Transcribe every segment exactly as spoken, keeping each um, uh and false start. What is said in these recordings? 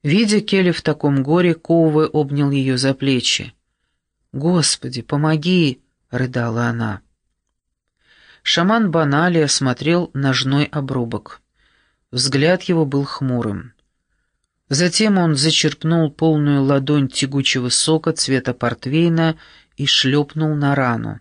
Видя Келли в таком горе, Коуве обнял ее за плечи. «Господи, помоги!» — рыдала она. Шаман Банали осмотрел ножной обрубок. Взгляд его был хмурым. Затем он зачерпнул полную ладонь тягучего сока цвета портвейна и шлепнул на рану.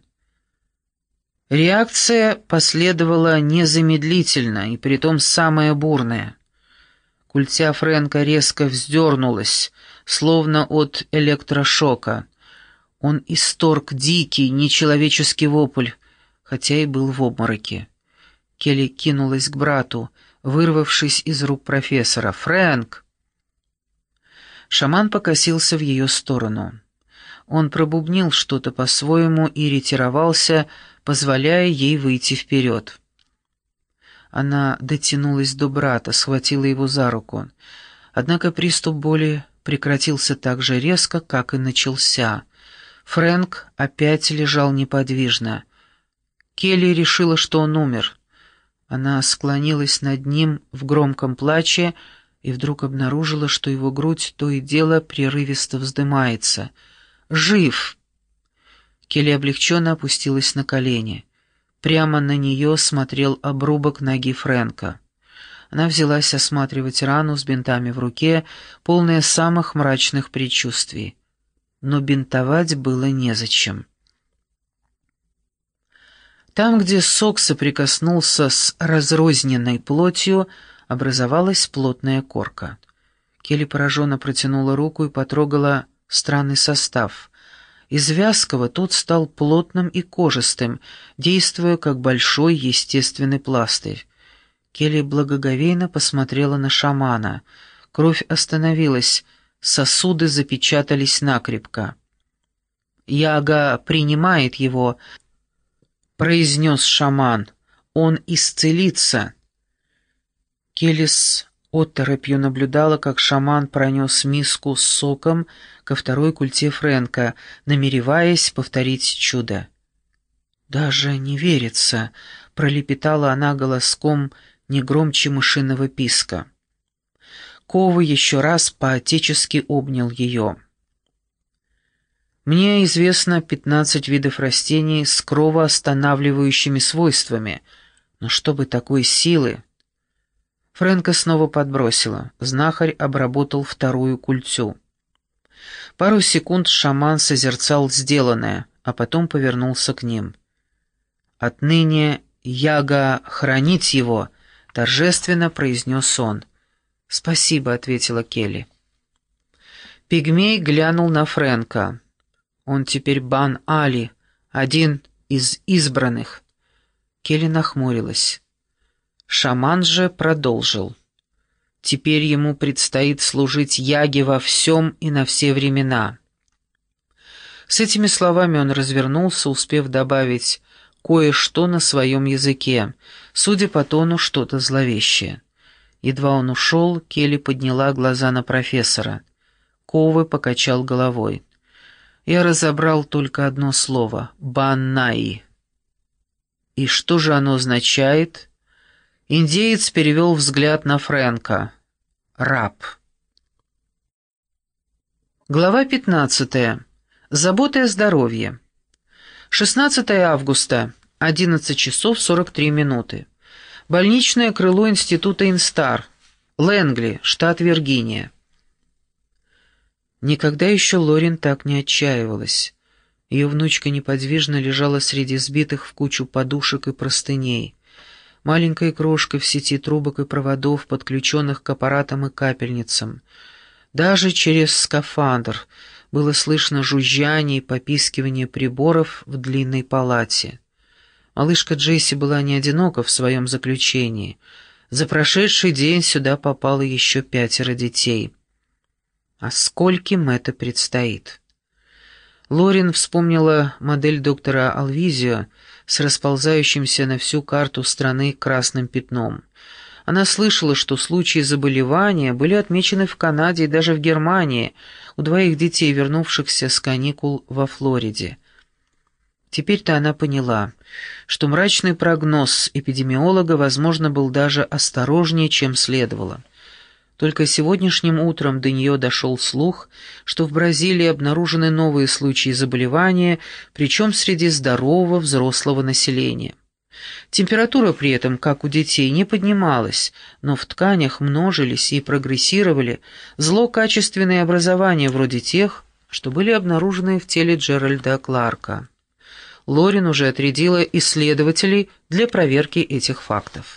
Реакция последовала незамедлительно, и притом самая бурная. Культя Фрэнка резко вздернулась, словно от электрошока. Он исторг дикий, нечеловеческий вопль, хотя и был в обмороке. Келли кинулась к брату, вырвавшись из рук профессора. «Фрэнк!» Шаман покосился в ее сторону. Он пробубнил что-то по-своему и ретировался, позволяя ей выйти вперед. Она дотянулась до брата, схватила его за руку. Однако приступ боли прекратился так же резко, как и начался. Фрэнк опять лежал неподвижно. Келли решила, что он умер. Она склонилась над ним в громком плаче и вдруг обнаружила, что его грудь то и дело прерывисто вздымается. «Жив!» Келли облегченно опустилась на колени. Прямо на нее смотрел обрубок ноги Фрэнка. Она взялась осматривать рану с бинтами в руке, полная самых мрачных предчувствий. Но бинтовать было незачем. Там, где сок соприкоснулся с разрозненной плотью, образовалась плотная корка. Келли пораженно протянула руку и потрогала странный состав. Из вязкого тот стал плотным и кожистым, действуя как большой естественный пластырь. Келли благоговейно посмотрела на шамана. Кровь остановилась, сосуды запечатались накрепко. «Яга принимает его», — произнес шаман. «Он исцелится». Келли с оторопью наблюдала, как шаман пронес миску с соком ко второй культе Фрэнка, намереваясь повторить чудо. «Даже не верится», — пролепетала она голоском не громче мышиного писка. Кова еще раз по-отечески обнял ее. «Мне известно пятнадцать видов растений с кровоостанавливающими свойствами, но чтобы такой силы...» Фрэнка снова подбросила. Знахарь обработал вторую культю. Пару секунд шаман созерцал сделанное, а потом повернулся к ним. «Отныне Яга хранить его», — торжественно произнес он. «Спасибо», — ответила Келли. Пигмей глянул на Фрэнка. «Он теперь Бан-Али, один из избранных». Келли нахмурилась. Шаман же продолжил. «Теперь ему предстоит служить Яге во всем и на все времена». С этими словами он развернулся, успев добавить кое-что на своем языке, судя по тону, что-то зловещее. Едва он ушел, Келли подняла глаза на профессора. Ковы покачал головой. «Я разобрал только одно слово — «баннаи». «И что же оно означает?» Индеец перевел взгляд на Фрэнка. «Раб». Глава пятнадцатая. Забота о здоровье. шестнадцатое августа, одиннадцать часов сорок три минуты. Больничное крыло института Инстар, Лэнгли, штат Виргиния. Никогда еще Лорин так не отчаивалась. Ее внучка неподвижно лежала среди сбитых в кучу подушек и простыней. Маленькая крошка в сети трубок и проводов, подключенных к аппаратам и капельницам. Даже через скафандр было слышно жужжание и попискивание приборов в длинной палате. Малышка Джесси была не одинока в своем заключении. За прошедший день сюда попало еще пятеро детей. А скольким это предстоит? Лорин вспомнила модель доктора Алвизио с расползающимся на всю карту страны красным пятном. Она слышала, что случаи заболевания были отмечены в Канаде и даже в Германии у двоих детей, вернувшихся с каникул во Флориде. Теперь-то она поняла, что мрачный прогноз эпидемиолога, возможно, был даже осторожнее, чем следовало. Только сегодняшним утром до нее дошел слух, что в Бразилии обнаружены новые случаи заболевания, причем среди здорового взрослого населения. Температура при этом, как у детей, не поднималась, но в тканях множились и прогрессировали злокачественные образования вроде тех, что были обнаружены в теле Джеральда Кларка. Лорен уже отрядила исследователей для проверки этих фактов.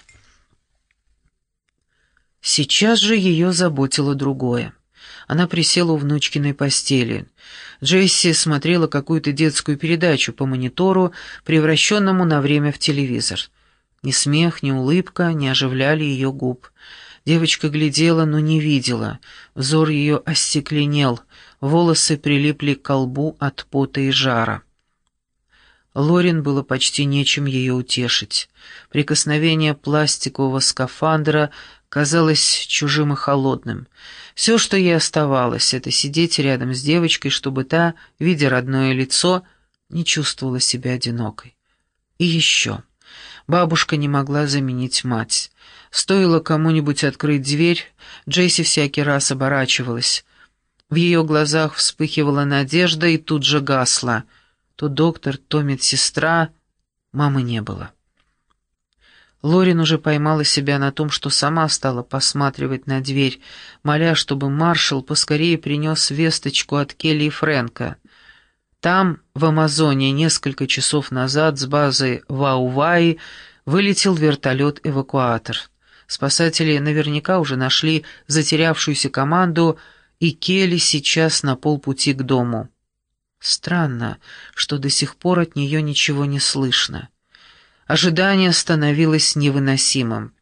Сейчас же ее заботило другое. Она присела у внучкиной постели. Джесси смотрела какую-то детскую передачу по монитору, превращенному на время в телевизор. Ни смех, ни улыбка не оживляли ее губ. Девочка глядела, но не видела. Взор ее остекленел, волосы прилипли к лбу от пота и жара. Лорен было почти нечем ее утешить. Прикосновение пластикового скафандра казалось чужим и холодным. Все, что ей оставалось, это сидеть рядом с девочкой, чтобы та, видя родное лицо, не чувствовала себя одинокой. И еще. Бабушка не могла заменить мать. Стоило кому-нибудь открыть дверь, Джесси всякий раз оборачивалась. В ее глазах вспыхивала надежда и тут же гасла. То доктор, то медсестра, мамы не было. Лорен уже поймала себя на том, что сама стала посматривать на дверь, моля, чтобы маршал поскорее принес весточку от Келли и Фрэнка. Там, в Амазоне, несколько часов назад с базы Вауваи вылетел вертолет-эвакуатор. Спасатели наверняка уже нашли затерявшуюся команду, и Келли сейчас на полпути к дому. Странно, что до сих пор от нее ничего не слышно. Ожидание становилось невыносимым.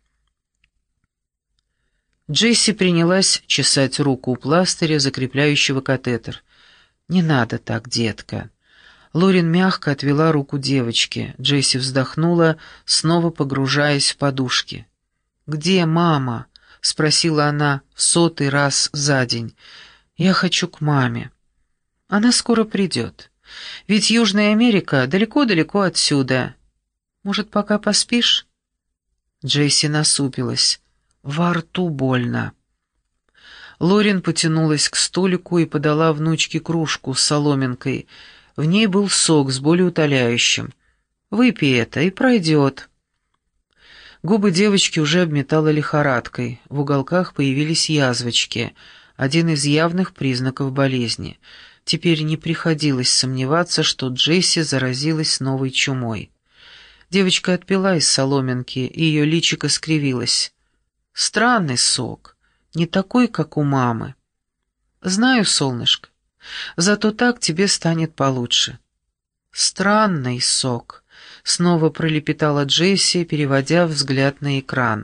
Джесси принялась чесать руку у пластыря, закрепляющего катетер. «Не надо так, детка». Лорен мягко отвела руку девочки. Джесси вздохнула, снова погружаясь в подушки. «Где мама?» — спросила она в сотый раз за день. «Я хочу к маме». «Она скоро придет. Ведь Южная Америка далеко-далеко отсюда. Может, пока поспишь?» Джесси насупилась. Во рту больно. Лорен потянулась к столику и подала внучке кружку с соломинкой. В ней был сок с болеутоляющим. «Выпей это, и пройдет». Губы девочки уже обметала лихорадкой. В уголках появились язвочки, один из явных признаков болезни. Теперь не приходилось сомневаться, что Джесси заразилась новой чумой. Девочка отпила из соломинки, и ее личико скривилось. «Странный сок, не такой, как у мамы». «Знаю, солнышко, зато так тебе станет получше». «Странный сок», — снова пролепетала Джесси, переводя взгляд на экран.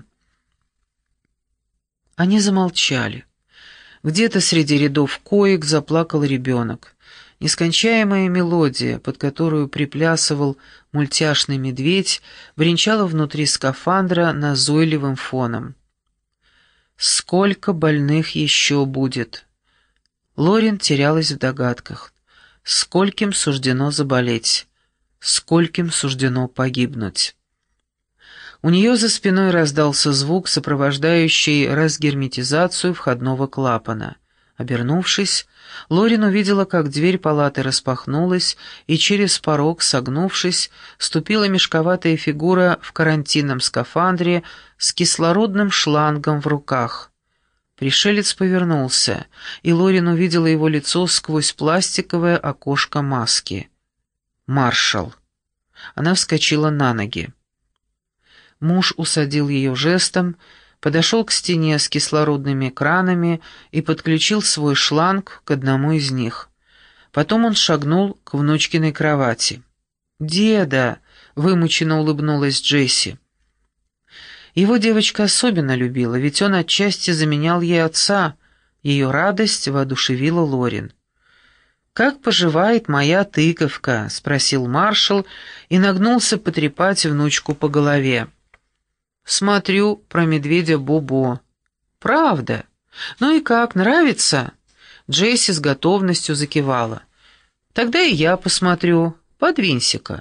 Они замолчали. Где-то среди рядов коек заплакал ребенок. Нескончаемая мелодия, под которую приплясывал мультяшный медведь, бренчала внутри скафандра назойливым фоном. Сколько больных еще будет? Лорен терялась в догадках. Скольким суждено заболеть? Скольким суждено погибнуть? У нее за спиной раздался звук, сопровождающий разгерметизацию входного клапана. Обернувшись, Лорен увидела, как дверь палаты распахнулась, и через порог, согнувшись, ступила мешковатая фигура в карантинном скафандре с кислородным шлангом в руках. Пришелец повернулся, и Лорен увидела его лицо сквозь пластиковое окошко маски. «Маршал». Она вскочила на ноги. Муж усадил ее жестом, подошел к стене с кислородными кранами и подключил свой шланг к одному из них. Потом он шагнул к внучкиной кровати. «Деда!» — вымученно улыбнулась Джесси. Его девочка особенно любила, ведь он отчасти заменял ей отца. Ее радость воодушевила Лорен. «Как поживает моя тыковка?» — спросил маршал и нагнулся потрепать внучку по голове. «Смотрю про медведя Бобо». «Правда? Ну и как, нравится?» Джесси с готовностью закивала. «Тогда и я посмотрю. Подвинься-ка».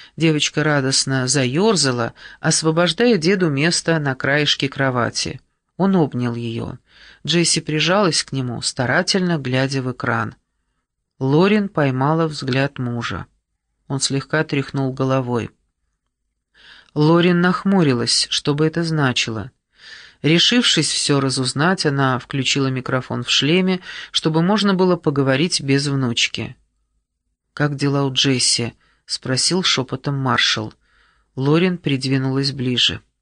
Девочка радостно заерзала, освобождая деду место на краешке кровати. Он обнял ее. Джесси прижалась к нему, старательно глядя в экран. Лорен поймала взгляд мужа. Он слегка тряхнул головой. Лорен нахмурилась, что бы это значило. Решившись все разузнать, она включила микрофон в шлеме, чтобы можно было поговорить без внучки. «Как дела у Джесси?» — спросил шепотом маршал. Лорен придвинулась ближе.